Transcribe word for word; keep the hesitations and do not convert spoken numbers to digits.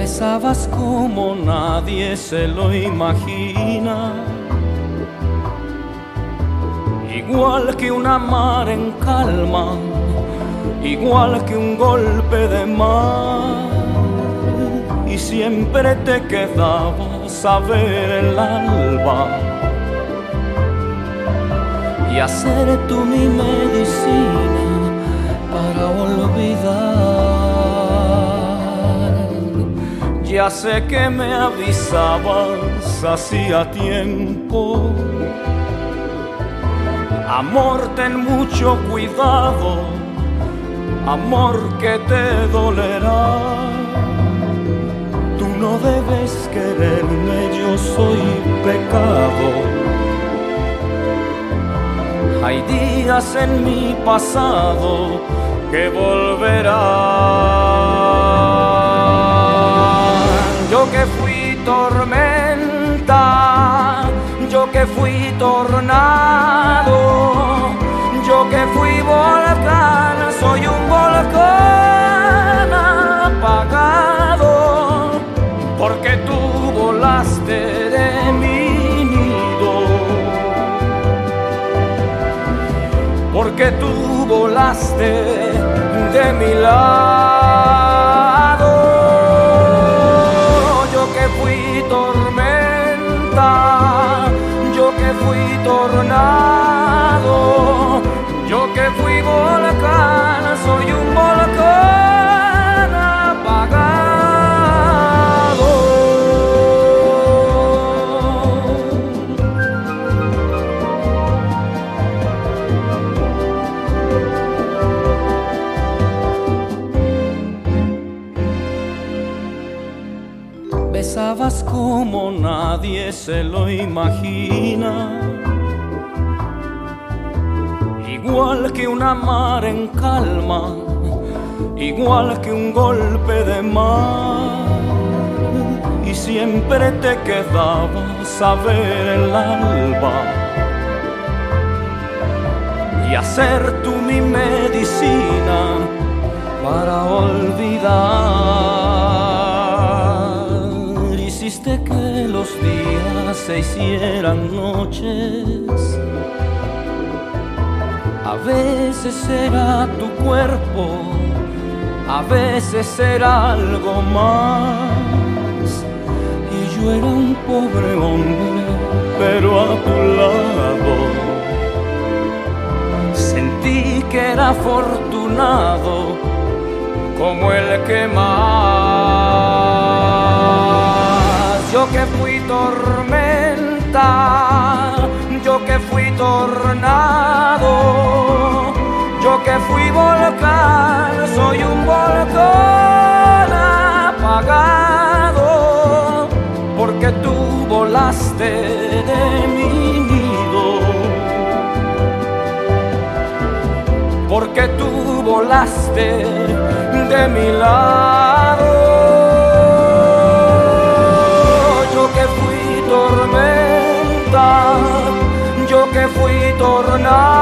besabas como nadie se lo imagina, igual que una mar en calma, igual que un golpe de mar, y siempre te quedabas a ver el alba y hacer tú mi medicina para olvidar. Ya sé que me avisabas hacía tiempo, amor, ten mucho cuidado, amor, que te dolerá. Tú no debes quererme, yo soy pecado. Hay días en mi pasado que volverán. Yo que fui tormenta, yo que fui tornado, yo que fui volcán, soy un volcán apagado, porque tú volaste de mi nido, porque tú volaste de mi lado. Yo que fui tormenta, yo que fui tornado, yo que fui volcán, soy un volcán apagado. Besabas como nadie se lo imagina, igual que una mar en calma, igual que un golpe de mar, y siempre te quedabas a ver el alba y hacer tú mi medicina para olvidar. Hiciste que los días se hicieran noches, a veces era tu cuerpo, a veces era algo más, y yo era un pobre hombre, pero a tu lado sentí que era afortunado como el que más. Yo que fui tormenta, yo que fui tornado, yo que fui volcán, soy un volcán apagado, porque tú volaste de mi nido, porque tú volaste de mi lado. Yo que fui tormenta, yo que fui tornado,